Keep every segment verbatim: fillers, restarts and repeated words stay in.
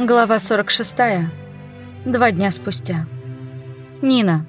Глава сорок шестая. Два дня спустя. Нина.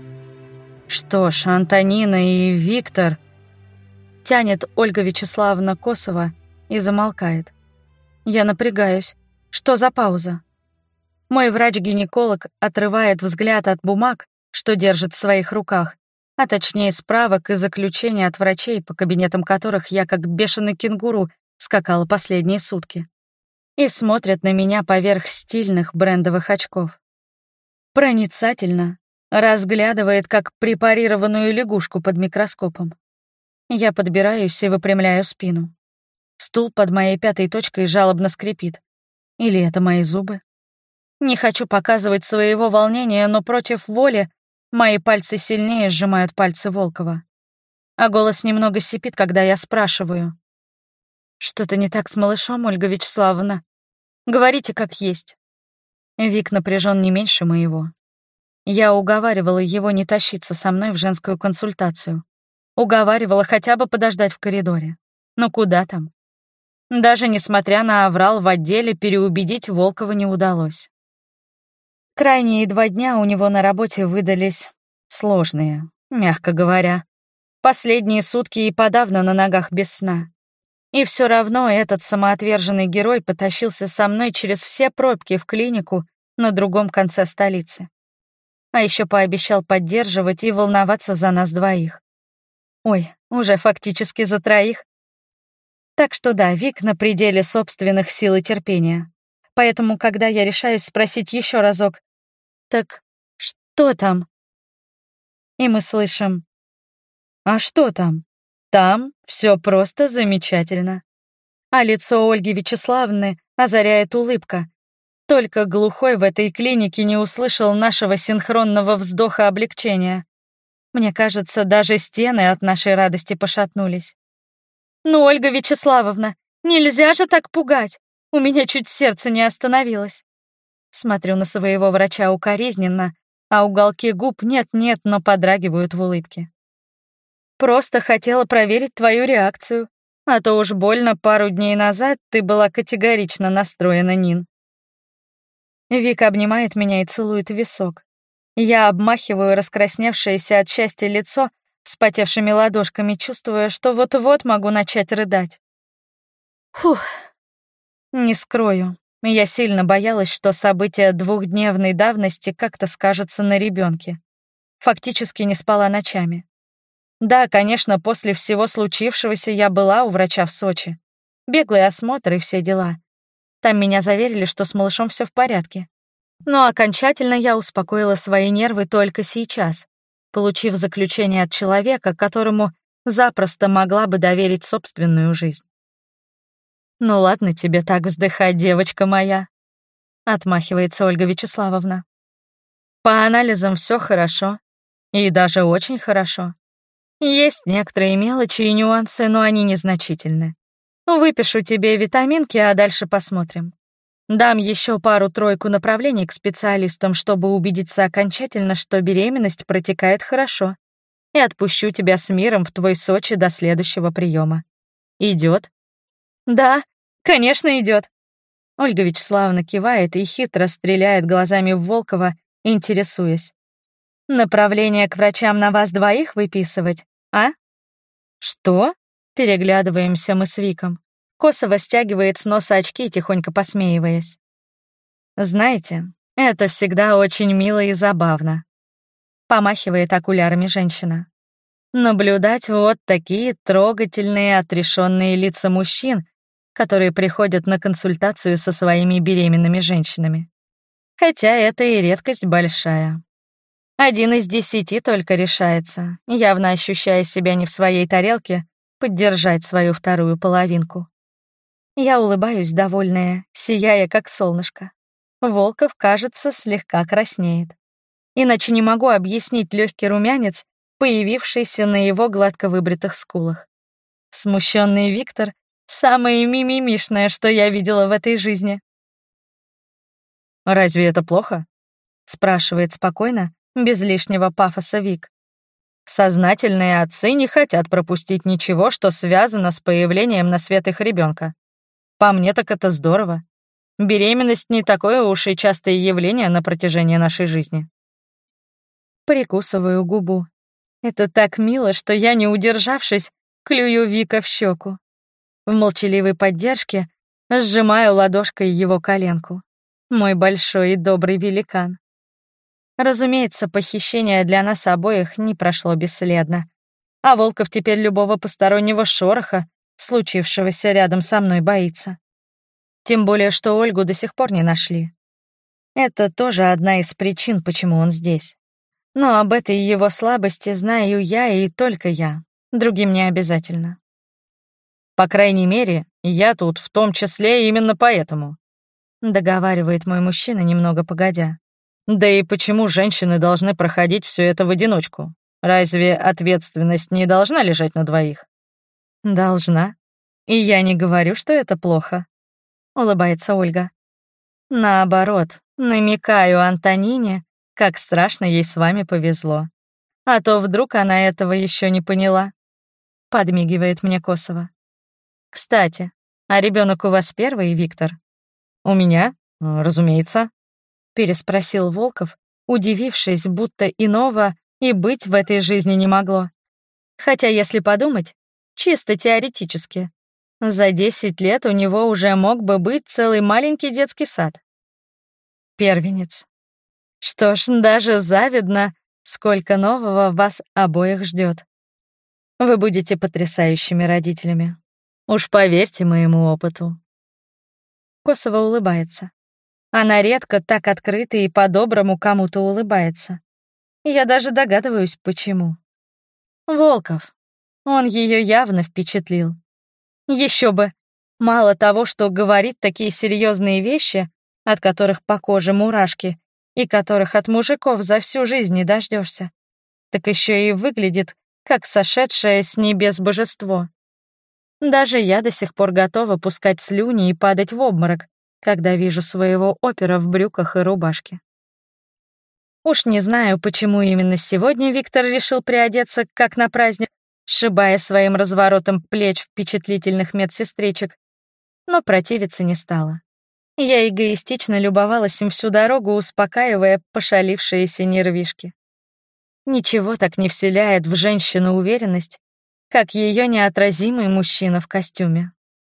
Что ж, Антонина и Виктор... Тянет Ольга Вячеславовна Косова и замолкает. Я напрягаюсь. Что за пауза? Мой врач-гинеколог отрывает взгляд от бумаг, что держит в своих руках, а точнее справок и заключений от врачей, по кабинетам которых я как бешеный кенгуру скакала последние сутки, и смотрит на меня поверх стильных брендовых очков. Проницательно разглядывает, как препарированную лягушку под микроскопом. Я подбираюсь и выпрямляю спину. Стул под моей пятой точкой жалобно скрипит. Или это мои зубы? Не хочу показывать своего волнения, но против воли мои пальцы сильнее сжимают пальцы Волкова. А голос немного сипит, когда я спрашиваю. «Что-то не так с малышом, Ольга Вячеславовна? Говорите, как есть». Вик напряжен не меньше моего. Я уговаривала его не тащиться со мной в женскую консультацию. Уговаривала хотя бы подождать в коридоре. Но куда там? Даже несмотря на аврал в отделе, переубедить Волкова не удалось. Крайние два дня у него на работе выдались сложные, мягко говоря. Последние сутки и подавно на ногах без сна. И все равно этот самоотверженный герой потащился со мной через все пробки в клинику на другом конце столицы. А еще пообещал поддерживать и волноваться за нас двоих. Ой, уже фактически за троих. Так что да, Вик на пределе собственных сил и терпения. Поэтому, когда я решаюсь спросить еще разок, «Так что там?» И мы слышим, «А что там? Там все просто замечательно». А лицо Ольги Вячеславовны озаряет улыбка. Только глухой в этой клинике не услышал нашего синхронного вздоха облегчения. Мне кажется, даже стены от нашей радости пошатнулись. «Ну, Ольга Вячеславовна, нельзя же так пугать! У меня чуть сердце не остановилось». Смотрю на своего врача укоризненно, а уголки губ нет-нет, но подрагивают в улыбке. «Просто хотела проверить твою реакцию, а то уж больно пару дней назад ты была категорично настроена, Нин». Вика обнимает меня и целует в висок. Я обмахиваю раскрасневшееся от счастья лицо вспотевшими ладошками, чувствуя, что вот-вот могу начать рыдать. Фух. Не скрою, я сильно боялась, что события двухдневной давности как-то скажутся на ребенке. Фактически не спала ночами. Да, конечно, после всего случившегося я была у врача в Сочи. Беглый осмотр и все дела. Там меня заверили, что с малышом все в порядке. Но окончательно я успокоила свои нервы только сейчас, получив заключение от человека, которому запросто могла бы доверить собственную жизнь. «Ну ладно тебе так вздыхать, девочка моя», — отмахивается Ольга Вячеславовна. «По анализам все хорошо, и даже очень хорошо. Есть некоторые мелочи и нюансы, но они незначительны. Выпишу тебе витаминки, а дальше посмотрим. Дам еще пару-тройку направлений к специалистам, чтобы убедиться окончательно, что беременность протекает хорошо, и отпущу тебя с миром в твой Сочи до следующего приема. Идет? Да, конечно, идет. Ольга Вячеславовна кивает и хитро стреляет глазами в Волкова, интересуясь. Направление к врачам на вас двоих выписывать, а? Что? Переглядываемся мы с Виком. Косово стягивает с носа очки, тихонько посмеиваясь. «Знаете, это всегда очень мило и забавно», — помахивает окулярами женщина. «Наблюдать вот такие трогательные, отрешенные лица мужчин, которые приходят на консультацию со своими беременными женщинами. Хотя это и редкость большая. Один из десяти только решается, явно ощущая себя не в своей тарелке, поддержать свою вторую половинку». Я улыбаюсь, довольная, сияя, как солнышко. Волков, кажется, слегка краснеет. Иначе не могу объяснить легкий румянец, появившийся на его гладко выбритых скулах. Смущенный Виктор — самое мимимишное, что я видела в этой жизни. «Разве это плохо?» — спрашивает спокойно, без лишнего пафоса Вик. «Сознательные отцы не хотят пропустить ничего, что связано с появлением на свет их ребенка. По мне так это здорово. Беременность не такое уж и частое явление на протяжении нашей жизни. Прикусываю губу. Это так мило, что я, не удержавшись, клюю Вика в щеку. В молчаливой поддержке сжимаю ладошкой его коленку. Мой большой и добрый великан. Разумеется, похищение для нас обоих не прошло бесследно. А Волков теперь любого постороннего шороха, случившегося рядом со мной, боится. Тем более, что Ольгу до сих пор не нашли. Это тоже одна из причин, почему он здесь. Но об этой его слабости знаю я и только я. Другим не обязательно. По крайней мере, я тут в том числе именно поэтому, договаривает мой мужчина немного погодя. Да и почему женщины должны проходить все это в одиночку? Разве ответственность не должна лежать на двоих? Должна. И я не говорю, что это плохо, улыбается Ольга. Наоборот, намекаю Антонине, как страшно ей с вами повезло. А то вдруг она этого еще не поняла. Подмигивает мне Косова. Кстати, а ребенок у вас первый, Виктор? У меня, разумеется, переспросил Волков, удивившись, будто иного и быть в этой жизни не могло. Хотя, если подумать, чисто теоретически, за десять лет у него уже мог бы быть целый маленький детский сад. Первенец. Что ж, даже завидно, сколько нового вас обоих ждет. Вы будете потрясающими родителями. Уж поверьте моему опыту. Косова улыбается. Она редко так открыто и по-доброму кому-то улыбается. Я даже догадываюсь, почему. Волков. Он ее явно впечатлил. Еще бы. Мало того, что говорит такие серьезные вещи, от которых по коже мурашки, и которых от мужиков за всю жизнь не дождешься, так еще и выглядит, как сошедшее с небес божество. Даже я до сих пор готова пускать слюни и падать в обморок, когда вижу своего опера в брюках и рубашке. Уж не знаю, почему именно сегодня Виктор решил приодеться, как на праздник, сшибая своим разворотом плеч впечатлительных медсестричек, но противиться не стала. Я эгоистично любовалась им всю дорогу, успокаивая пошалившиеся нервишки. Ничего так не вселяет в женщину уверенность, как ее неотразимый мужчина в костюме.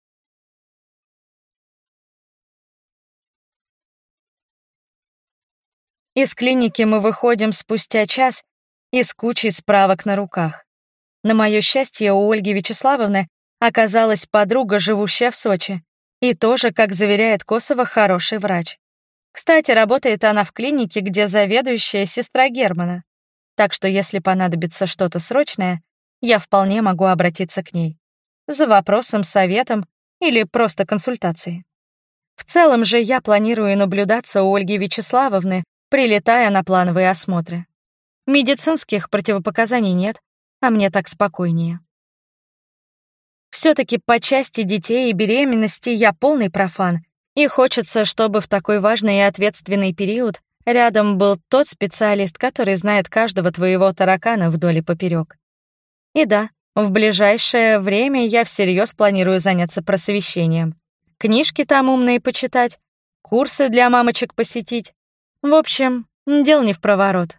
Из клиники мы выходим спустя час и с кучей справок на руках. На мое счастье, у Ольги Вячеславовны оказалась подруга, живущая в Сочи, и тоже, как заверяет Косова, хороший врач. Кстати, работает она в клинике, где заведующая сестра Германа, так что если понадобится что-то срочное, я вполне могу обратиться к ней за вопросом, советом или просто консультацией. В целом же я планирую наблюдаться у Ольги Вячеславовны, прилетая на плановые осмотры. Медицинских противопоказаний нет, а мне так спокойнее. Все-таки по части детей и беременности я полный профан, и хочется, чтобы в такой важный и ответственный период рядом был тот специалист, который знает каждого твоего таракана вдоль и поперек. И да, в ближайшее время я всерьез планирую заняться просвещением. Книжки там умные почитать, курсы для мамочек посетить. В общем, дел не впроворот.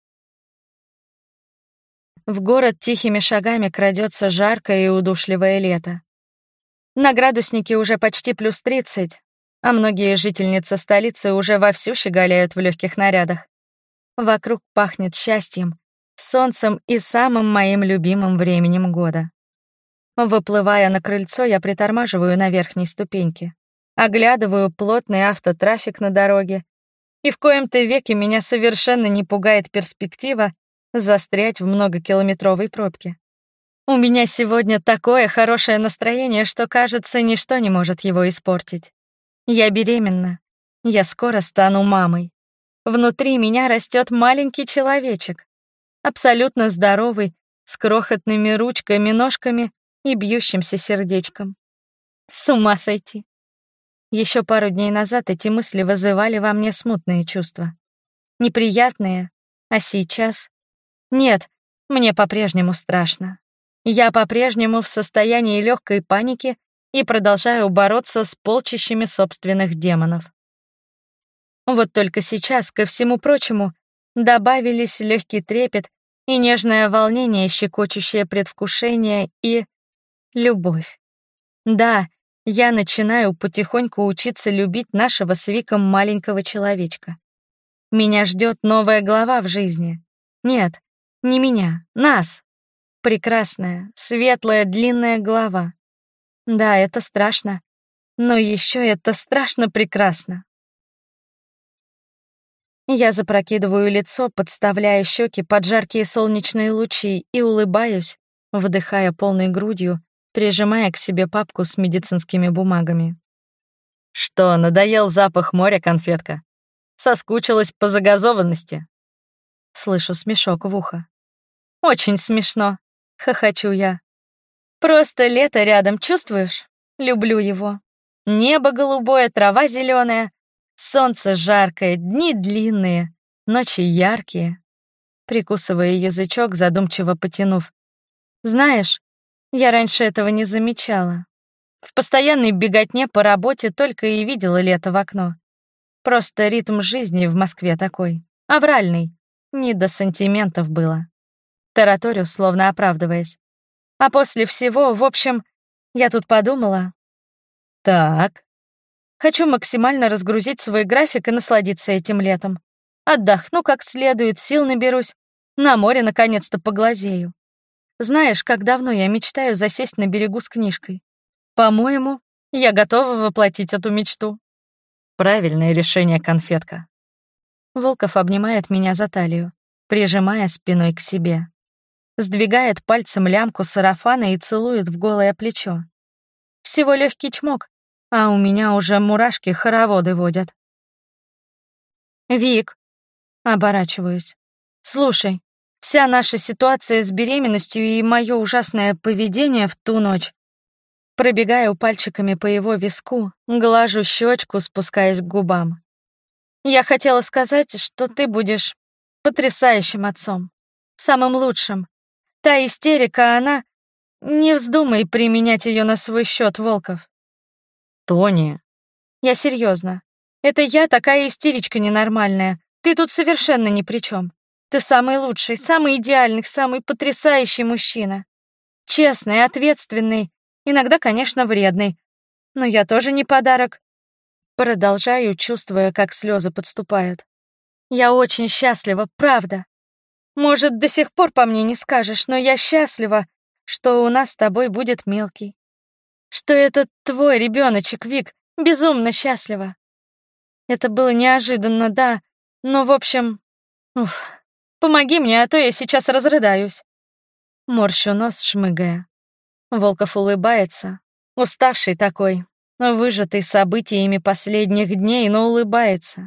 В город тихими шагами крадется жаркое и удушливое лето. На градуснике уже почти плюс тридцать, а многие жительницы столицы уже вовсю щеголяют в легких нарядах. Вокруг пахнет счастьем, солнцем и самым моим любимым временем года. Выплывая на крыльцо, я притормаживаю на верхней ступеньке, оглядываю плотный автотрафик на дороге, и в коем-то веке меня совершенно не пугает перспектива застрять в многокилометровой пробке. У меня сегодня такое хорошее настроение, что, кажется, ничто не может его испортить. Я беременна. Я скоро стану мамой. Внутри меня растет маленький человечек, абсолютно здоровый, с крохотными ручками, ножками и бьющимся сердечком. С ума сойти. Еще пару дней назад эти мысли вызывали во мне смутные чувства. Неприятные, а сейчас... Нет, мне по-прежнему страшно. Я по-прежнему в состоянии легкой паники и продолжаю бороться с полчищами собственных демонов. Вот только сейчас, ко всему прочему, добавились легкий трепет и нежное волнение, щекочущее предвкушение и любовь. Да, я начинаю потихоньку учиться любить нашего с Виком маленького человечка. Меня ждет новая глава в жизни. Нет, не меня, нас. Прекрасная, светлая, длинная глава. Да, это страшно, но еще это страшно прекрасно. Я запрокидываю лицо, подставляя щеки под жаркие солнечные лучи и улыбаюсь, вдыхая полной грудью, прижимая к себе папку с медицинскими бумагами. «Что, надоел запах моря, конфетка? Соскучилась по загазованности?» Слышу смешок в ухо. «Очень смешно», — хохочу я. «Просто лето рядом, чувствуешь? Люблю его. Небо голубое, трава зеленая, солнце жаркое, дни длинные, ночи яркие». Прикусывая язычок, задумчиво потянув. «Знаешь, я раньше этого не замечала. В постоянной беготне по работе только и видела лето в окно. Просто ритм жизни в Москве такой, авральный, не до сантиментов было». Тараторю, словно оправдываясь. А после всего, в общем, я тут подумала. Так. Хочу максимально разгрузить свой график и насладиться этим летом. Отдохну как следует, сил наберусь. На море наконец-то поглазею. Знаешь, как давно я мечтаю засесть на берегу с книжкой. По-моему, я готова воплотить эту мечту. Правильное решение, конфетка. Волков обнимает меня за талию, прижимая спиной к себе. Сдвигает пальцем лямку сарафана и целует в голое плечо. Всего легкий чмок, а у меня уже мурашки хороводы водят. «Вик», — оборачиваюсь, — «слушай, вся наша ситуация с беременностью и мое ужасное поведение в ту ночь». Пробегаю пальчиками по его виску, глажу щечку, спускаясь к губам. «Я хотела сказать, что ты будешь потрясающим отцом, самым лучшим. Та истерика, она... Не вздумай применять ее на свой счет, Волков». «Тони...» «Я серьезно. Это я такая истеричка ненормальная. Ты тут совершенно ни при чем. Ты самый лучший, самый идеальный, самый потрясающий мужчина. Честный, ответственный, иногда, конечно, вредный. Но я тоже не подарок». Продолжаю, чувствуя, как слезы подступают. «Я очень счастлива, правда. Может, до сих пор по мне не скажешь, но я счастлива, что у нас с тобой будет мелкий. Что это твой ребеночек, Вик, безумно счастлива. Это было неожиданно, да, но, в общем... Уф, помоги мне, а то я сейчас разрыдаюсь». Морщу нос, шмыгая. Волков улыбается, уставший такой, выжатый событиями последних дней, но улыбается.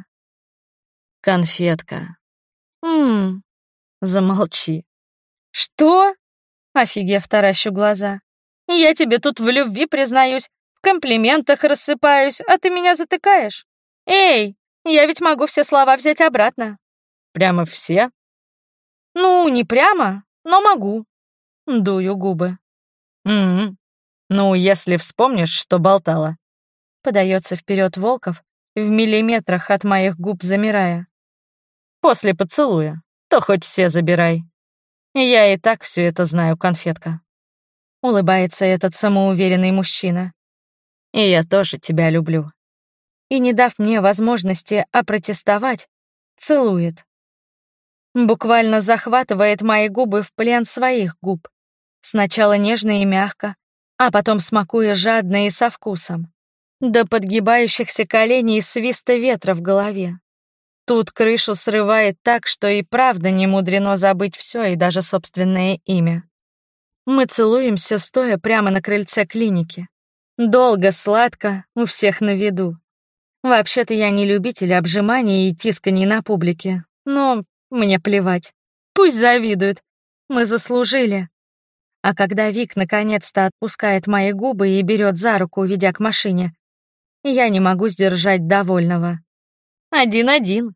«Конфетка». «Ммм...» «Замолчи». «Что?» — офигев таращу глаза. «Я тебе тут в любви признаюсь, в комплиментах рассыпаюсь, а ты меня затыкаешь. Эй, я ведь могу все слова взять обратно». «Прямо все?» «Ну, не прямо, но могу». Дую губы. «М-м, ну, если вспомнишь, что болтала». Подается вперед Волков, в миллиметрах от моих губ замирая. «После поцелуя. То хоть все забирай. Я и так все это знаю, конфетка». Улыбается этот самоуверенный мужчина. «И я тоже тебя люблю». И, не дав мне возможности опротестовать, целует. Буквально захватывает мои губы в плен своих губ. Сначала нежно и мягко, а потом смакуя жадно и со вкусом. До подгибающихся коленей и свиста ветра в голове. Тут крышу срывает так, что и правда не мудрено забыть все и даже собственное имя. Мы целуемся, стоя прямо на крыльце клиники. Долго, сладко, у всех на виду. Вообще-то я не любитель обжиманий и тисканий на публике, но мне плевать. Пусть завидуют. Мы заслужили. А когда Вик наконец-то отпускает мои губы и берет за руку, ведя к машине, я не могу сдержать довольного. Один-один.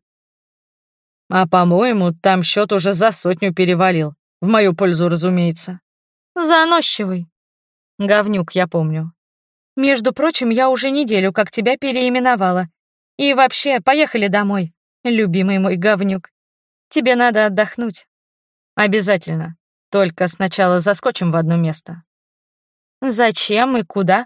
А, по-моему, там счет уже за сотню перевалил. В мою пользу, разумеется. Заносчивый. Говнюк, я помню. Между прочим, я уже неделю как тебя переименовала. И вообще, поехали домой, любимый мой говнюк. Тебе надо отдохнуть. Обязательно. Только сначала заскочим в одно место. Зачем и куда?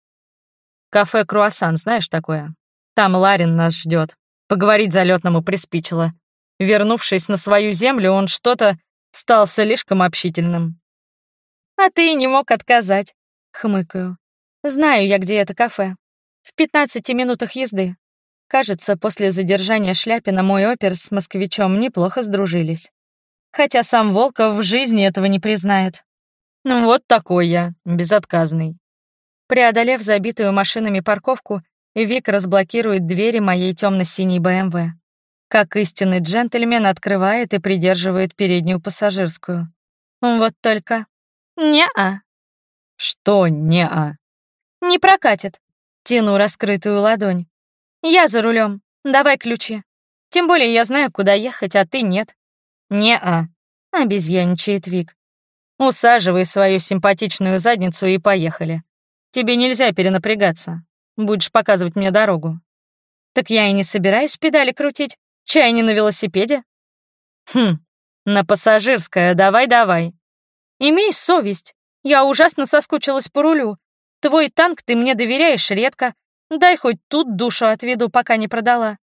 Кафе «Круассан», знаешь такое? Там Ларин нас ждет. Поговорить залетному приспичило. Вернувшись на свою землю, он что-то стал слишком общительным. А ты и не мог отказать, хмыкаю. Знаю я, где это кафе. В пятнадцати минутах езды. Кажется, после задержания Шляпина мой опер с москвичом неплохо сдружились. Хотя сам Волков в жизни этого не признает. Ну вот такой я, безотказный. Преодолев забитую машинами парковку, Вик разблокирует двери моей темно-синей бэ эм вэ. Как истинный джентльмен открывает и придерживает переднюю пассажирскую. Вот только... Не-а. Что не-а? Не прокатит. Тяну раскрытую ладонь. Я за рулем. Давай ключи. Тем более я знаю, куда ехать, а ты нет. Не-а. Обезьяничает Вик. Усаживай свою симпатичную задницу и поехали. Тебе нельзя перенапрягаться. Будешь показывать мне дорогу. Так я и не собираюсь педали крутить. Чай не на велосипеде. Хм, на пассажирское давай-давай. Имей совесть. Я ужасно соскучилась по рулю. Твой танк ты мне доверяешь редко. Дай хоть тут душу отведу, пока не продала.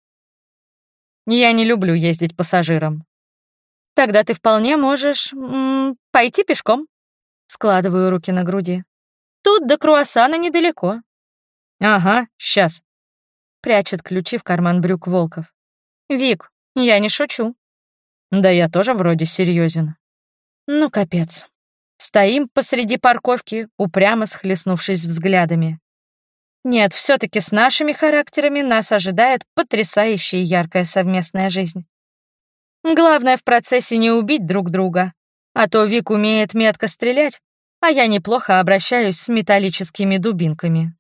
Я не люблю ездить пассажиром. Тогда ты вполне можешь м, пойти пешком. Складываю руки на груди. Тут до Круассана недалеко. Ага, сейчас. Прячет ключи в карман брюк Волков. Вик, я не шучу. Да я тоже вроде серьезен. Ну, капец. Стоим посреди парковки, упрямо схлестнувшись взглядами. Нет, все таки с нашими характерами нас ожидает потрясающая и яркая совместная жизнь. Главное в процессе не убить друг друга, а то Вик умеет метко стрелять, а я неплохо обращаюсь с металлическими дубинками.